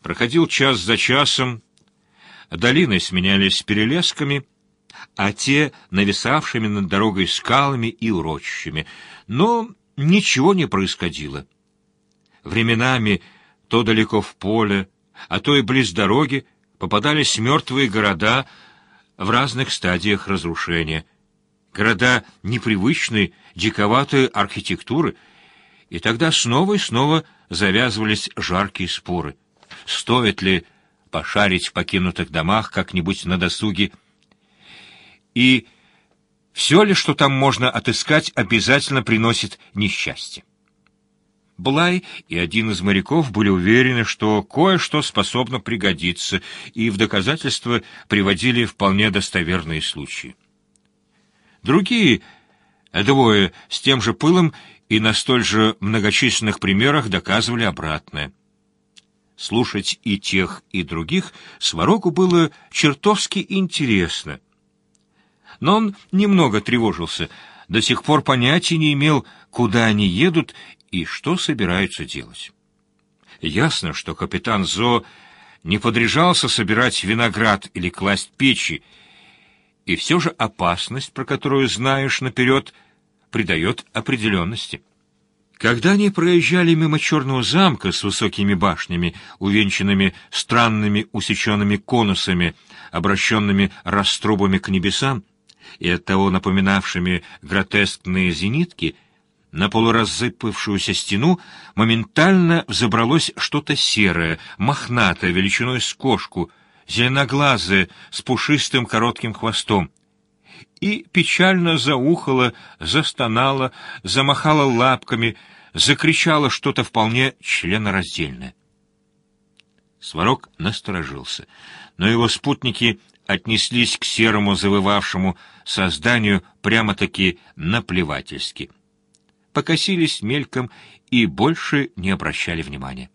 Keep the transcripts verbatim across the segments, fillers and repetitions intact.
Проходил час за часом, долины сменялись перелесками, а те — нависавшими над дорогой скалами и урочищами. Но ничего не происходило. Временами то далеко в поле, а то и близ дороги попадались мертвые города в разных стадиях разрушения. Города непривычной, диковатой архитектуры, и тогда снова и снова завязывались жаркие споры. Стоит ли пошарить в покинутых домах как-нибудь на досуге, и все ли, что там можно отыскать, обязательно приносит несчастье. Блай и один из моряков были уверены, что кое-что способно пригодиться, и в доказательство приводили вполне достоверные случаи. Другие, двое, с тем же пылом и на столь же многочисленных примерах доказывали обратное. Слушать и тех, и других Свароку было чертовски интересно. Но он немного тревожился, до сих пор понятия не имел, куда они едут и что собираются делать. Ясно, что капитан Зо не подряжался собирать виноград или класть печи, и все же опасность, про которую знаешь наперед, придает определенности. Когда они проезжали мимо черного замка с высокими башнями, увенчанными странными усеченными конусами, обращенными раструбами к небесам, и оттого напоминавшими гротескные зенитки, на полуразсыпавшуюся стену моментально взобралось что-то серое, мохнатое, величиной с кошку, зеленоглазое, с пушистым коротким хвостом, и печально заухало, застонало, замахало лапками, закричало что-то вполне членораздельное. Сварог насторожился, но его спутники отнеслись к серому завывавшему созданию прямо-таки наплевательски. Покосились мельком и больше не обращали внимания.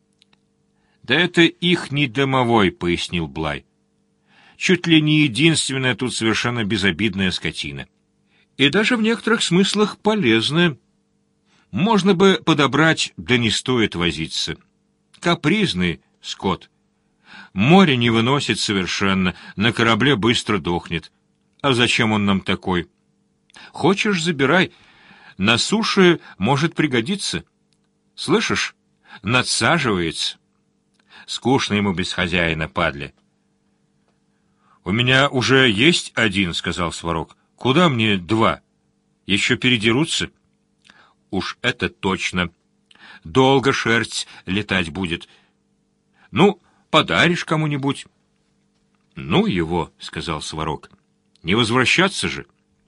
«Да это ихний домовой», — пояснил Блай. «Чуть ли не единственная тут совершенно безобидная скотина. И даже в некоторых смыслах полезная. Можно бы подобрать, да не стоит возиться. Капризный скот. Море не выносит совершенно, на корабле быстро дохнет. А зачем он нам такой? Хочешь, забирай. На суше может пригодиться. Слышишь, надсаживается. Скучно ему без хозяина, падля». «У меня уже есть один», — сказал Сварог. «Куда мне два? Еще передерутся?» «Уж это точно. Долго шерсть летать будет. Ну, подаришь кому-нибудь». «Ну его», — сказал Сварог. «Не возвращаться же».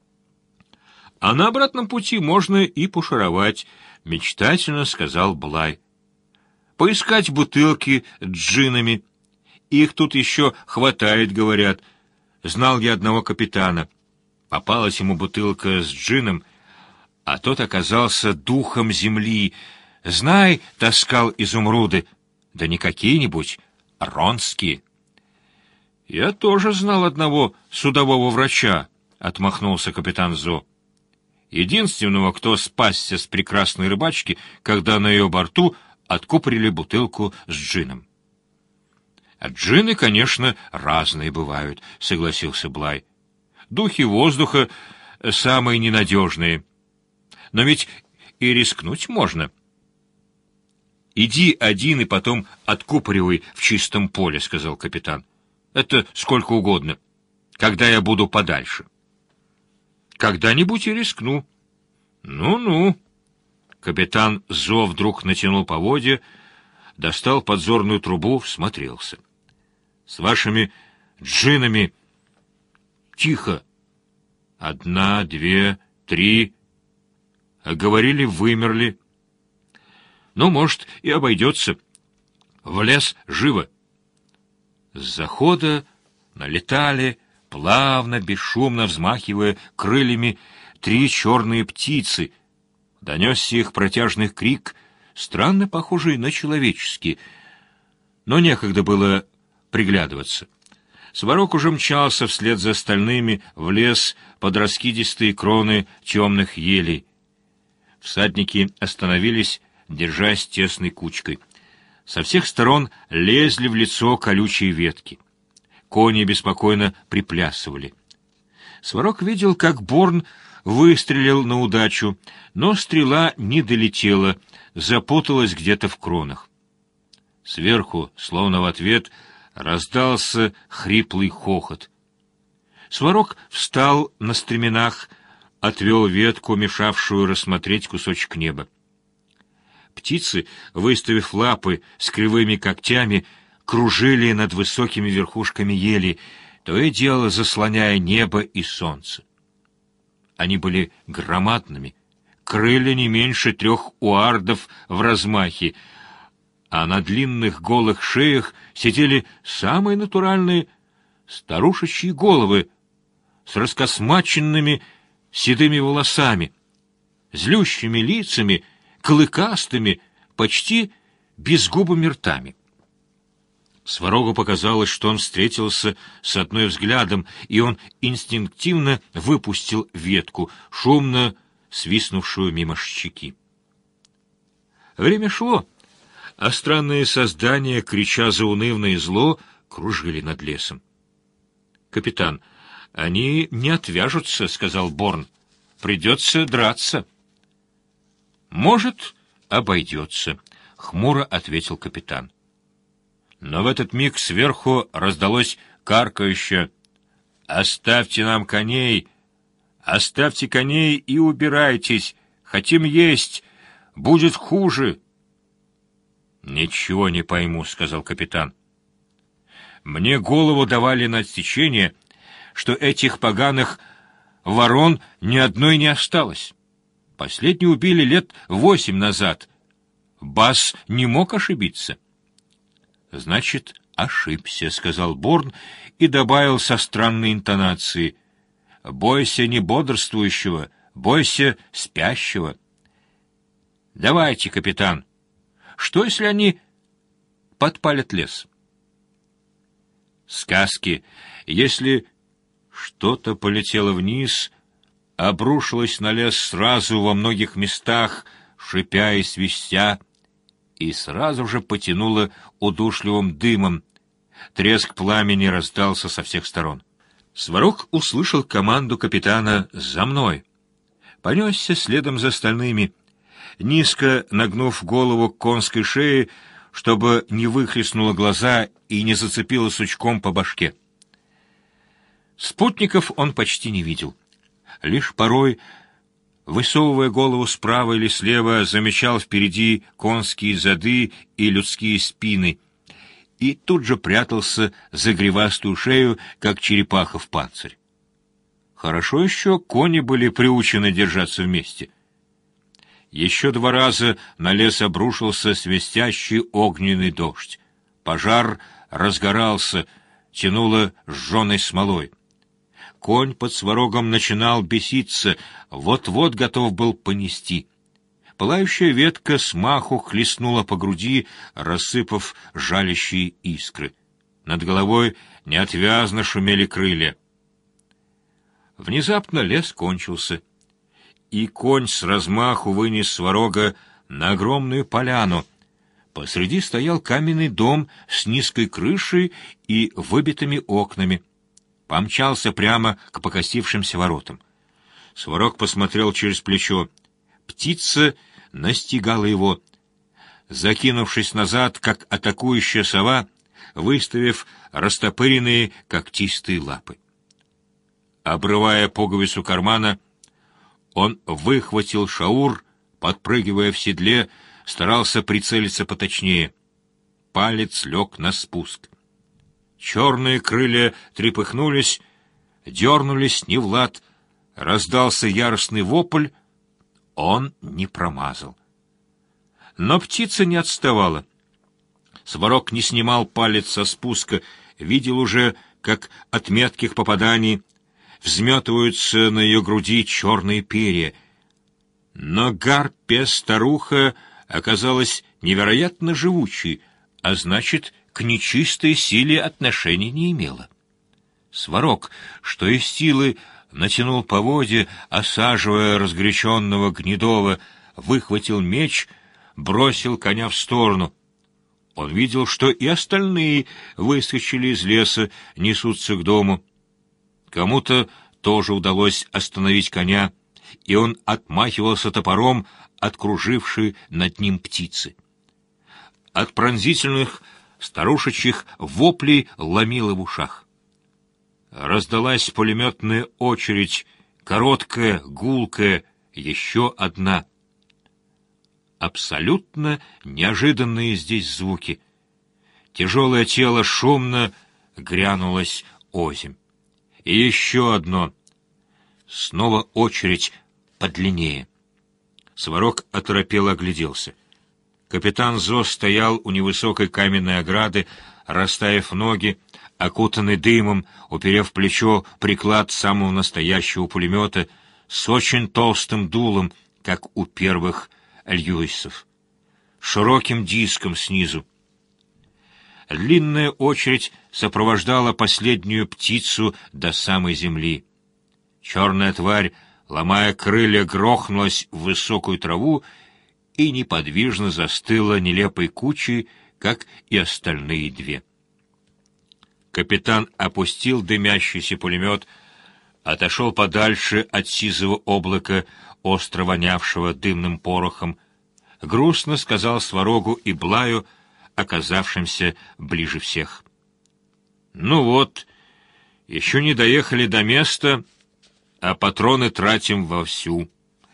«А на обратном пути можно и пошаровать», — мечтательно сказал Блай. «Поискать бутылки с джинами. Их тут еще хватает, говорят. Знал я одного капитана. Попалась ему бутылка с джином, а тот оказался духом земли. Знай, таскал изумруды. Да не какие-нибудь, а ронские». «Я тоже знал одного судового врача», — отмахнулся капитан Зо. «Единственного, кто спасся с прекрасной рыбачки, когда на ее борту откупорили бутылку с джином». «А джины, конечно, разные бывают», — согласился Блай. «Духи воздуха самые ненадежные. Но ведь и рискнуть можно». «Иди один и потом откупоривай в чистом поле», — сказал капитан. «Это сколько угодно, когда я буду подальше». «Когда-нибудь и рискну». «Ну-ну». Капитан Зо вдруг натянул поводья, достал подзорную трубу, всмотрелся. «С вашими джинами...» «Тихо! Одна, две, три...» А говорили, вымерли. «Ну, может, и обойдется. В лес живо». С захода налетали, плавно, бесшумно взмахивая крыльями, три черные птицы. Донесся их протяжный крик, странно похожий на человеческий, но некогда было приглядываться. Сварог уже мчался вслед за остальными в лес под раскидистые кроны темных елей. Всадники остановились, держась тесной кучкой. Со всех сторон лезли в лицо колючие ветки. Кони беспокойно приплясывали. Сварог видел, как Борн выстрелил на удачу, но стрела не долетела, запуталась где-то в кронах. Сверху, словно в ответ, раздался хриплый хохот. Сварог встал на стременах, отвел ветку, мешавшую рассмотреть кусочек неба. Птицы, выставив лапы с кривыми когтями, кружили над высокими верхушками ели, то и дело заслоняя небо и солнце. Они были громадными, крылья не меньше трех уардов в размахе, а на длинных голых шеях сидели самые натуральные старушечьи головы с раскосмаченными седыми волосами, злющими лицами, клыкастыми, почти безгубыми ртами. Сварогу показалось, что он встретился с одной взглядом, и он инстинктивно выпустил ветку, шумно свистнувшую мимо щеки. Время шло, а странные создания, крича заунывное зло, кружили над лесом. «Капитан, они не отвяжутся», — сказал Борн. «Придется драться». «Может, обойдется», — хмуро ответил капитан. Но в этот миг сверху раздалось каркающее: «Оставьте нам коней! Оставьте коней и убирайтесь! Хотим есть! Будет хуже!» «Ничего не пойму», — сказал капитан. «Мне голову давали на отсечение, что этих поганых ворон ни одной не осталось. Последнюю убили лет восемь назад. Бас не мог ошибиться». «Значит, ошибся», — сказал Борн и добавил со странной интонацией: «Бойся не бодрствующего, бойся спящего». «Давайте, капитан. Что, если они подпалят лес?» «Сказки. Если что-то полетело вниз, обрушилось на лес сразу во многих местах, шипя и свистя, и сразу же потянуло удушливым дымом. Треск пламени раздался со всех сторон. Сварог услышал команду капитана «За мной!». Понесся следом за остальными, низко нагнув голову к конской шее, чтобы не выхлестнуло глаза и не зацепило сучком по башке. Спутников он почти не видел. Лишь порой, высовывая голову справа или слева, замечал впереди конские зады и людские спины, и тут же прятался за гривастую шею, как черепаха в панцирь. Хорошо еще кони были приучены держаться вместе. Еще два раза на лес обрушился свистящий огненный дождь. Пожар разгорался, тянуло сжженной смолой. Конь под Сварогом начинал беситься, вот-вот готов был понести. Пылающая ветка смаху хлестнула по груди, рассыпав жалящие искры. Над головой неотвязно шумели крылья. Внезапно лес кончился, и конь с размаху вынес Сварога на огромную поляну. Посреди стоял каменный дом с низкой крышей и выбитыми окнами. Помчался прямо к покосившимся воротам. Сварог посмотрел через плечо. Птица настигала его, закинувшись назад, как атакующая сова, выставив растопыренные когтистые лапы. Обрывая пуговицу кармана, он выхватил шаур, подпрыгивая в седле, старался прицелиться поточнее. Палец лег на спуск. Черные крылья трепыхнулись, дернулись не в лад, раздался яростный вопль. Он не промазал. Но птица не отставала. Сварог не снимал палец со спуска, видел уже, как от метких попаданий взметываются на ее груди черные перья. Но гарпия-старуха оказалась невероятно живучей, а значит, к нечистой силе отношения не имела. Сварог, что из силы, натянул поводья, осаживая разгоряченного Гнедова, выхватил меч, бросил коня в сторону. Он видел, что и остальные выскочили из леса, несутся к дому. Кому-то тоже удалось остановить коня, и он отмахивался топором от кружившей над ним птицы. От пронзительных старушечьих воплей ломило в ушах. Раздалась пулеметная очередь, короткая, гулкая, еще одна. Абсолютно неожиданные здесь звуки. Тяжелое тело шумно грянулось озимь. И еще одно. Снова очередь подлиннее. Сварог оторопело огляделся. Капитан Зос стоял у невысокой каменной ограды, расставив ноги, окутанный дымом, уперев в плечо приклад самого настоящего пулемета с очень толстым дулом, как у первых Льюисов, широким диском снизу. Длинная очередь сопровождала последнюю птицу до самой земли. Черная тварь, ломая крылья, грохнулась в высокую траву и неподвижно застыла нелепой кучей, как и остальные две. Капитан опустил дымящийся пулемет, отошел подальше от сизого облака, остро вонявшего дымным порохом, грустно сказал Сварогу и Блаю, оказавшимся ближе всех. «Ну вот, еще не доехали до места, а патроны тратим вовсю.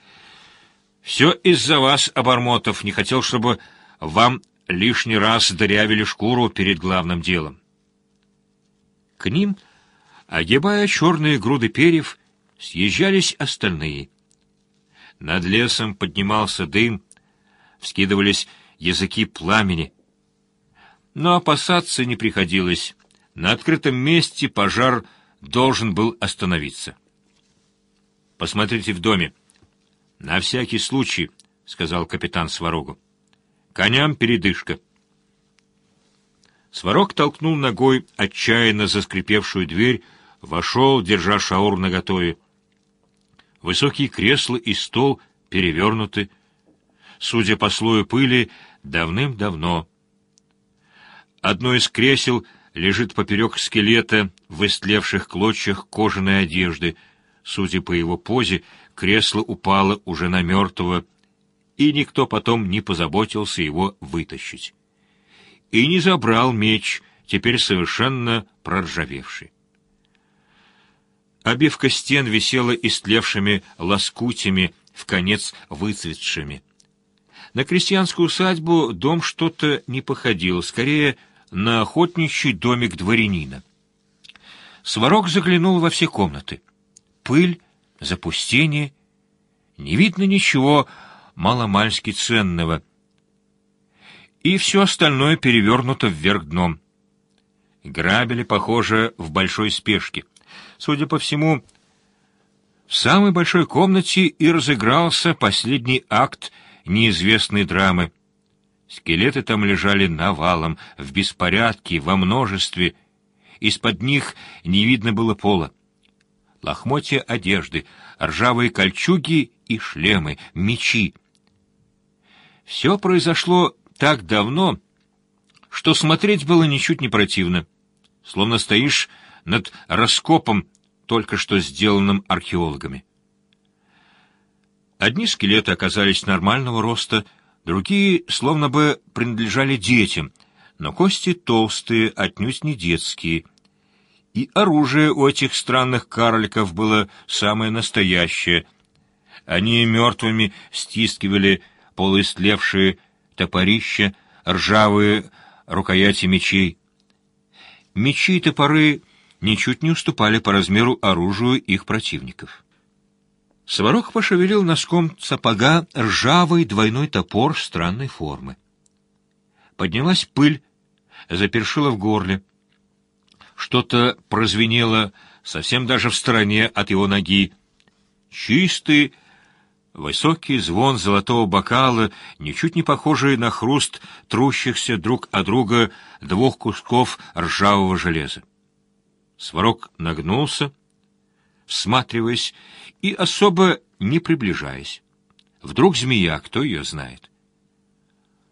Все из-за вас, обормотов, не хотел, чтобы вам лишний раз дырявили шкуру перед главным делом». К ним, огибая черные груды перьев, съезжались остальные. Над лесом поднимался дым, вскидывались языки пламени. Но опасаться не приходилось. На открытом месте пожар должен был остановиться. «Посмотрите в доме. На всякий случай», — сказал капитан Сварогу. «Коням передышка». Сварог толкнул ногой отчаянно заскрипевшую дверь, вошел, держа шаур наготове. Высокие кресла и стол перевернуты, судя по слою пыли, давным-давно. Одно из кресел лежит поперек скелета в истлевших клочьях кожаной одежды. Судя по его позе, кресло упало уже на мертвого, и никто потом не позаботился его вытащить. И не забрал меч, теперь совершенно проржавевший. Обивка стен висела истлевшими лоскутями, вконец выцветшими. На крестьянскую усадьбу дом что-то не походил, скорее на охотничий домик дворянина. Сварог заглянул во все комнаты. Пыль, запустение, не видно ничего маломальски ценного, и все остальное перевернуто вверх дном. Грабили, похоже, в большой спешке. Судя по всему, в самой большой комнате и разыгрался последний акт неизвестной драмы. Скелеты там лежали навалом, в беспорядке, во множестве. Из-под них не видно было пола. Лохмотья одежды, ржавые кольчуги и шлемы, мечи. Все произошло так давно, что смотреть было ничуть не противно, словно стоишь над раскопом, только что сделанным археологами. Одни скелеты оказались нормального роста, другие словно бы принадлежали детям, но кости толстые, отнюдь не детские. И оружие у этих странных карликов было самое настоящее. Они мертвыми стискивали полуистлевшие топорища, ржавые рукояти мечей. Мечи и топоры ничуть не уступали по размеру оружию их противников. Сварог пошевелил носком сапога ржавый двойной топор странной формы. Поднялась пыль, запершила в горле. Что-то прозвенело совсем даже в стороне от его ноги. Чистый, высокий звон золотого бокала, ничуть не похожий на хруст трущихся друг от друга двух кусков ржавого железа. Сварог нагнулся, всматриваясь и особо не приближаясь. Вдруг змея, кто ее знает.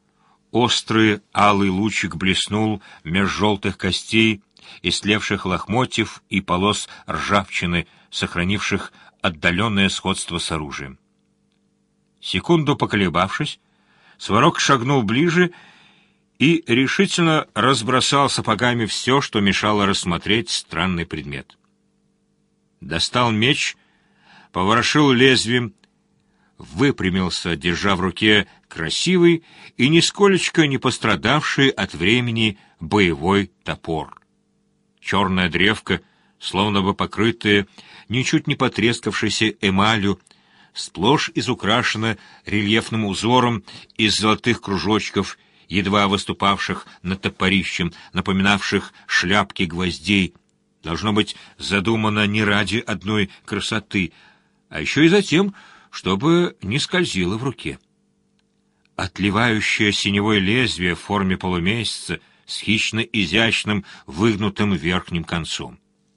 Острый алый лучик блеснул меж желтых костей, истлевших лохмотьев и полос ржавчины, сохранивших отдаленное сходство с оружием. Секунду поколебавшись, Сварог шагнул ближе и решительно разбросал сапогами все, что мешало рассмотреть странный предмет. Достал меч, поворошил лезвием, выпрямился, держа в руке красивый и нисколечко не пострадавший от времени боевой топор. Черная древка, словно бы покрытая ничуть не потрескавшейся эмалью, сплошь изукрашена рельефным узором из золотых кружочков, едва выступавших над топорищем, напоминавших шляпки гвоздей, должно быть задумано не ради одной красоты, а еще и за тем, чтобы не скользило в руке. Отливающее синевое лезвие в форме полумесяца с хищно-изящным выгнутым верхним концом.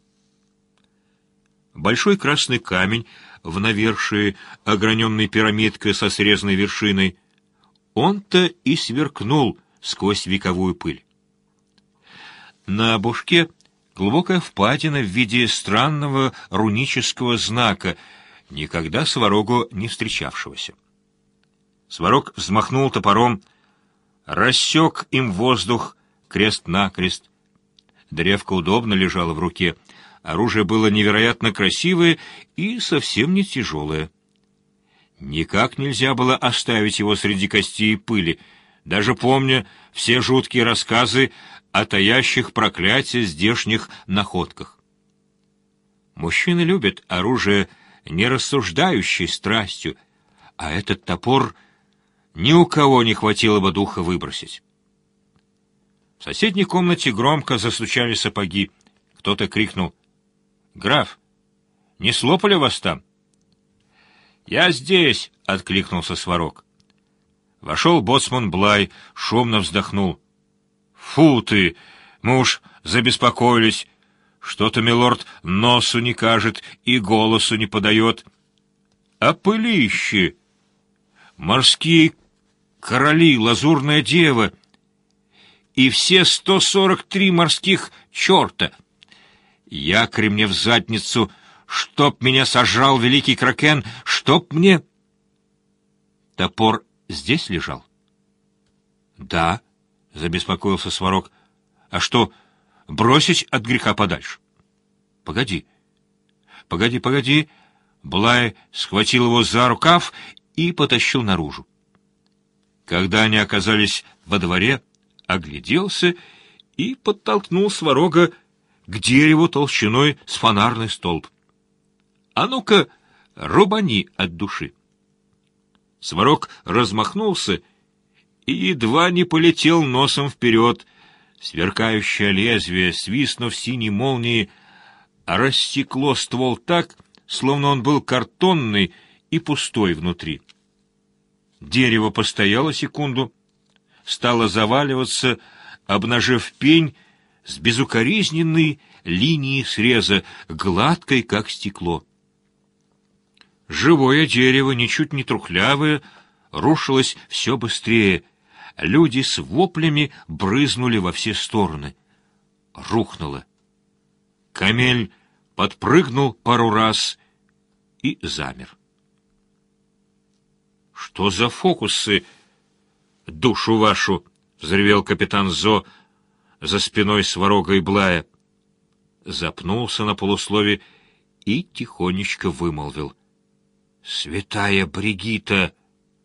Большой красный камень в навершии, ограненный пирамидкой со срезанной вершиной, он-то и сверкнул сквозь вековую пыль. На бушке глубокая впадина в виде странного рунического знака, никогда Сварогу не встречавшегося. Сварог взмахнул топором, рассек им воздух крест-накрест. Древко удобно лежало в руке, оружие было невероятно красивое и совсем не тяжелое. Никак нельзя было оставить его среди костей и пыли, даже помня все жуткие рассказы о таящих проклятия здешних находках. Мужчины любят оружие не рассуждающей страстью, а этот топор ни у кого не хватило бы духа выбросить. В соседней комнате громко застучали сапоги. Кто-то крикнул: «Граф, не слопали вас там?» «Я здесь!» — откликнулся Сварог. Вошел боцман Блай, шумно вздохнул. «Фу ты! Мы уж забеспокоились. Что-то, милорд, носу не кажет и голосу не подает. А пылище! Морские короли, лазурная дева и все сто сорок три морских черта. Якорь мне в задницу, чтоб меня сожрал великий кракен, чтоб мне...» «Топор здесь лежал?» «Да», — забеспокоился Сварог. «А что, бросить от греха подальше?» «Погоди, погоди, погоди!» Блай схватил его за рукав и потащил наружу. Когда они оказались во дворе, огляделся и подтолкнул Сварога к дереву толщиной с фонарный столб. «А ну-ка, рубани от души!» Сварог размахнулся и едва не полетел носом вперед. Сверкающее лезвие, свистнув синей молнией, рассекло ствол так, словно он был картонный и пустой внутри. Дерево постояло секунду, стало заваливаться, обнажив пень с безукоризненной линией среза, гладкой, как стекло. Живое дерево, ничуть не трухлявое, рушилось все быстрее. Люди с воплями брызнули во все стороны. Рухнуло. Камель подпрыгнул пару раз и замер. «Что за фокусы, душу вашу?» — взревел капитан Зо за спиной Сварога и Блая. Запнулся на полуслове и тихонечко вымолвил: «Святая Бригитта!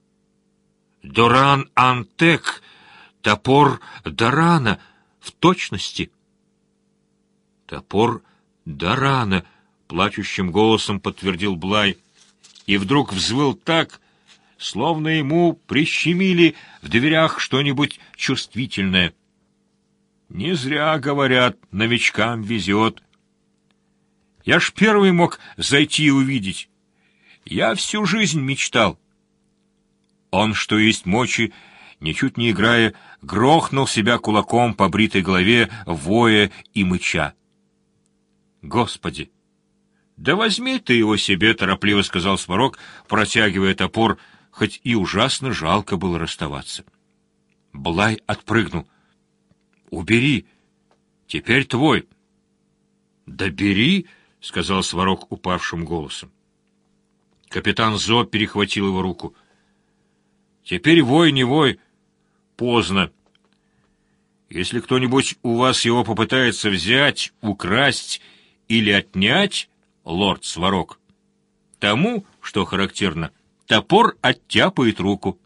Доран Антек! Топор Дорана! В точности!» «Топор Дорана!» — плачущим голосом подтвердил Блай, и вдруг взвыл так, словно ему прищемили в дверях что-нибудь чувствительное. «Не зря, говорят, новичкам везет. Я ж первый мог зайти и увидеть. Я всю жизнь мечтал». Он, что есть мочи, ничуть не играя, грохнул себя кулаком по бритой голове, воя и мыча. «Господи! Да возьми ты его себе!» — торопливо сказал Сварог, протягивая топор, хоть и ужасно жалко было расставаться. Блай отпрыгнул. «Убери! Теперь твой!» «Да бери!» — сказал Сварог упавшим голосом. Капитан Зо перехватил его руку. «Теперь вой, не вой. Поздно. Если кто-нибудь у вас его попытается взять, украсть или отнять, лорд Сварог, тому, что характерно, топор оттяпает руку.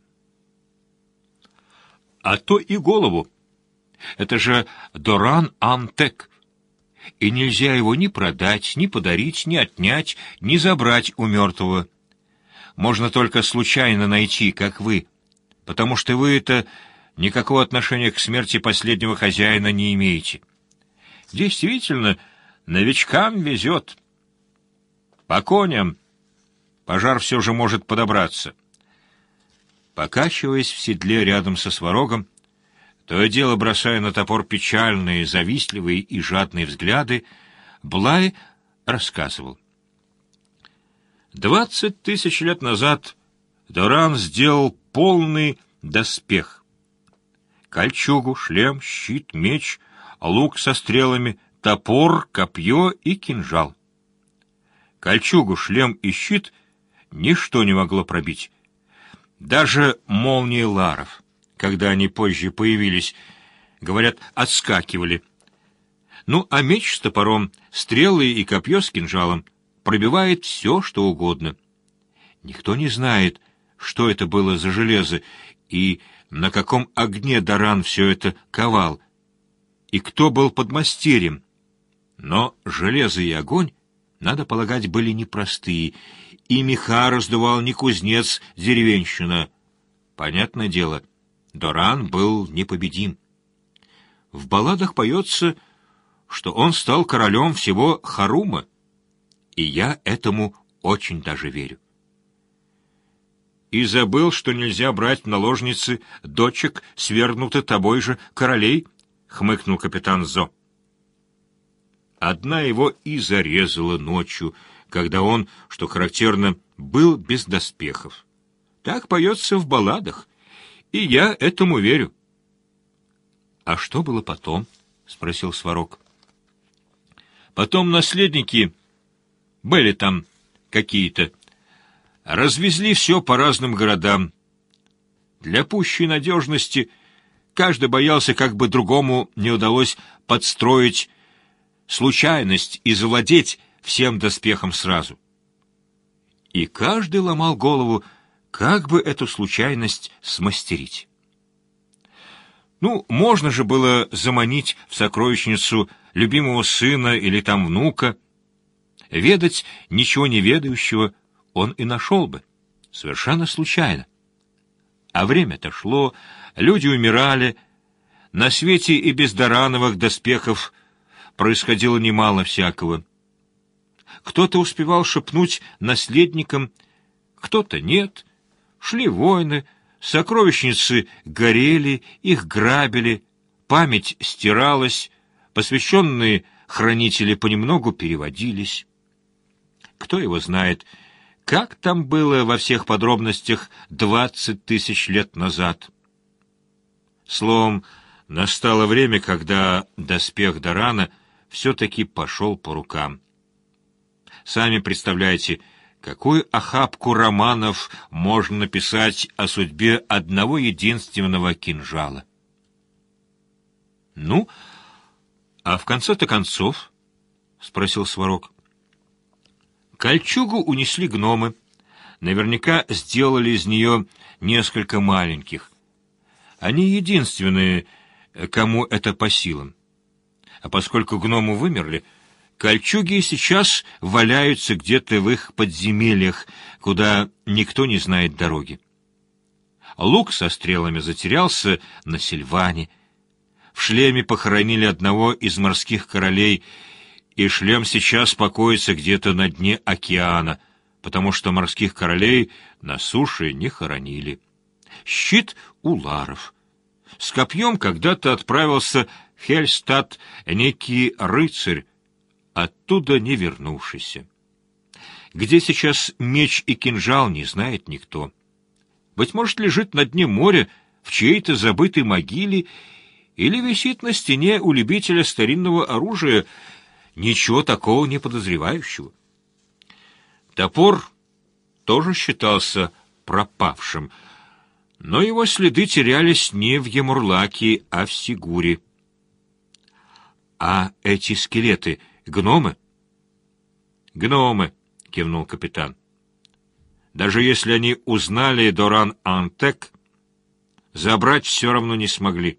А то и голову. Это же Доран Антек. И нельзя его ни продать, ни подарить, ни отнять, ни забрать у мертвого. Можно только случайно найти, как вы, потому что вы это никакого отношения к смерти последнего хозяина не имеете. Действительно, новичкам везет. По коням. Пожар все же может подобраться. Покачиваясь в седле рядом со Сварогом, то и дело бросая на топор печальные, завистливые и жадные взгляды, Блай рассказывал. Двадцать тысяч лет назад Доран сделал полный доспех. Кольчугу, шлем, щит, меч, лук со стрелами, топор, копье и кинжал. Кольчугу, шлем и щит ничто не могло пробить. Даже молнии ларов, когда они позже появились, говорят, отскакивали. Ну, а меч с топором, стрелы и копье с кинжалом пробивает все, что угодно. Никто не знает, что это было за железо, и на каком огне Доран все это ковал, и кто был подмастерьем. Но железо и огонь, надо полагать, были непростые, и меха раздувал не кузнец деревенщина. Понятное дело, Доран был непобедим. В балладах поется, что он стал королем всего Харума, и я этому очень даже верю. И забыл, что нельзя брать в наложницы дочек, свергнутых тобой же королей, — хмыкнул капитан Зо. Одна его и зарезала ночью, когда он, что характерно, был без доспехов. Так поется в балладах, и я этому верю. — А что было потом? — спросил Сварог. — Потом наследники, были там какие-то, развезли все по разным городам. Для пущей надежности каждый боялся, как бы другому не удалось подстроить случайность и завладеть всем доспехом сразу. И каждый ломал голову, как бы эту случайность смастерить. Ну, можно же было заманить в сокровищницу любимого сына или там внука. Ведать ничего не ведающего он и нашел бы, совершенно случайно. А время-то шло, люди умирали, на свете и без Дорановых доспехов происходило немало всякого. Кто-то успевал шепнуть наследникам, кто-то нет. Шли войны, сокровищницы горели, их грабили, память стиралась, посвященные хранители понемногу переводились. Кто его знает, как там было во всех подробностях двадцать тысяч лет назад. Словом, настало время, когда доспех Дорана все-таки пошел по рукам. Сами представляете, какую охапку романов можно написать о судьбе одного единственного кинжала. «Ну, а в конце-то концов?» — спросил Сварог. Кольчугу унесли гномы. Наверняка сделали из нее несколько маленьких. Они единственные, кому это по силам. А поскольку гномы вымерли, кольчуги сейчас валяются где-то в их подземельях, куда никто не знает дороги. Лук со стрелами затерялся на Сильване. В шлеме похоронили одного из морских королей, и шлем сейчас покоится где-то на дне океана, потому что морских королей на суше не хоронили. Щит у ларов. С копьем когда-то отправился в Хельстад некий рыцарь, оттуда не вернувшийся. Где сейчас меч и кинжал, не знает никто. Быть может, лежит на дне моря в чьей-то забытой могиле или висит на стене у любителя старинного оружия, ничего такого не подозревающего. Топор тоже считался пропавшим, но его следы терялись не в Ямурлаке, а в Сигуре. «А эти скелеты — гномы?» «Гномы», — кивнул капитан. «Даже если они узнали Доран-Антек, забрать все равно не смогли.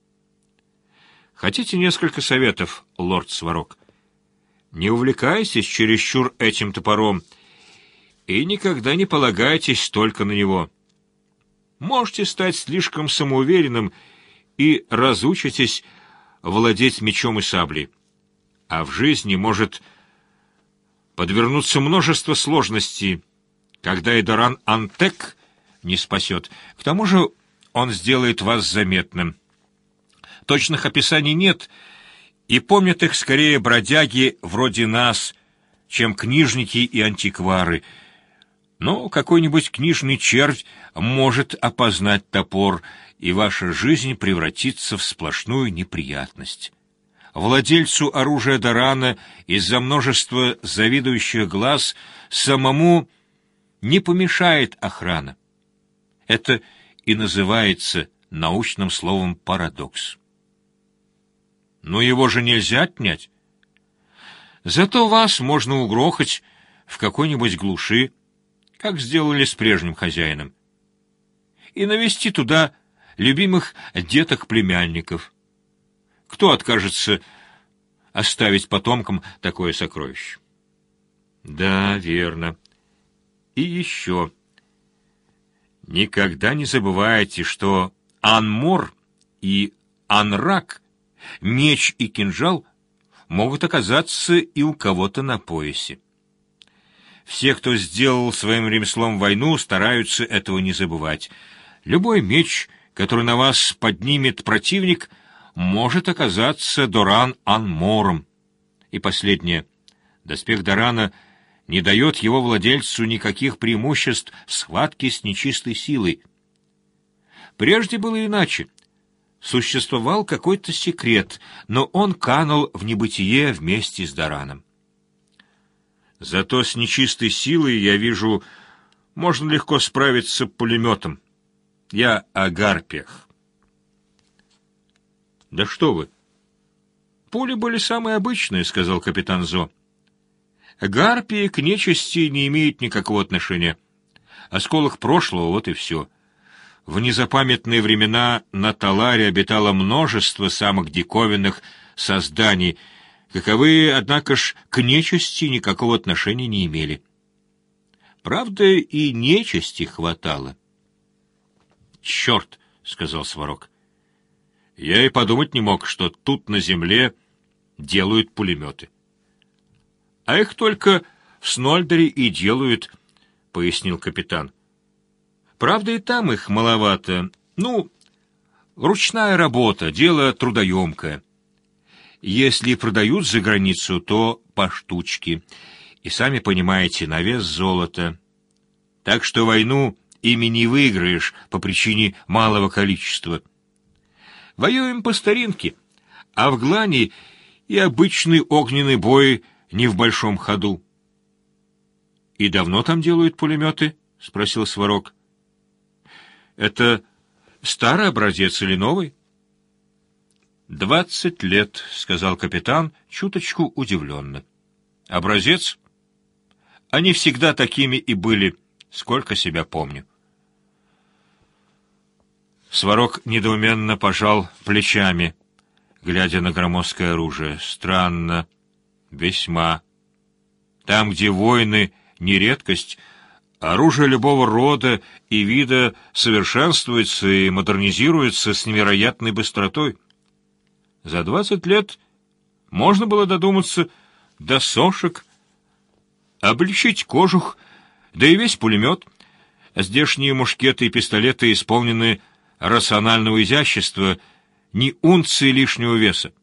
Хотите несколько советов, лорд Сварог? Не увлекайтесь чересчур этим топором и никогда не полагайтесь только на него. Можете стать слишком самоуверенным и разучитесь владеть мечом и саблей. А в жизни может подвернуться множество сложностей, когда и Доран-Антек не спасет. К тому же он сделает вас заметным. Точных описаний нет, и помнят их скорее бродяги вроде нас, чем книжники и антиквары. Но какой-нибудь книжный червь может опознать топор, и ваша жизнь превратится в сплошную неприятность. Владельцу оружия Дорана из-за множества завидующих глаз самому не помешает охрана. Это и называется научным словом парадокс. Но его же нельзя отнять. Зато вас можно угрохать в какой-нибудь глуши, как сделали с прежним хозяином, и навести туда любимых деток-племянников. Кто откажется оставить потомкам такое сокровище? Да, верно. И еще. Никогда не забывайте, что Анмор и Анрак, меч и кинжал, могут оказаться и у кого-то на поясе. Все, кто сделал своим ремеслом войну, стараются этого не забывать. Любой меч, который на вас поднимет противник, может оказаться Доран-Анмором. И последнее. Доспех Дорана не дает его владельцу никаких преимуществ в схватке с нечистой силой. Прежде было иначе. Существовал какой-то секрет, но он канул в небытие вместе с Дораном. Зато с нечистой силой, я вижу, можно легко справиться пулеметом. Я о гарпиях. Да что вы! Пули были самые обычные, — сказал капитан Зо. Гарпии к нечисти не имеют никакого отношения. Осколок прошлого, вот и все. В незапамятные времена на Таларе обитало множество самых диковинных созданий, каковые, однако ж, к нечисти никакого отношения не имели. Правда, и нечисти хватало. «Черт!» — сказал Сварог. «Я и подумать не мог, что тут на земле делают пулеметы». «А их только в Снольдере и делают», — пояснил капитан. «Правда, и там их маловато. Ну, ручная работа, дело трудоемкое. Если продают за границу, то по штучке. И сами понимаете, на вес золота. Так что войну ими не выиграешь по причине малого количества. Воюем по старинке, а в Глане и обычный огненный бой не в большом ходу». «И давно там делают пулеметы?» — спросил Сварог. «Это старый образец или новый?» «Двадцать лет», — сказал капитан, чуточку удивленно. «Образец? Они всегда такими и были, сколько себя помню». Сварог недоуменно пожал плечами, глядя на громоздкое оружие. «Странно. Весьма. Там, где войны не редкость, оружие любого рода и вида совершенствуется и модернизируется с невероятной быстротой. За двадцать лет можно было додуматься до сошек, облегчить кожух, да и весь пулемет. Здешние мушкеты и пистолеты исполнены рационального изящества, ни унции лишнего веса.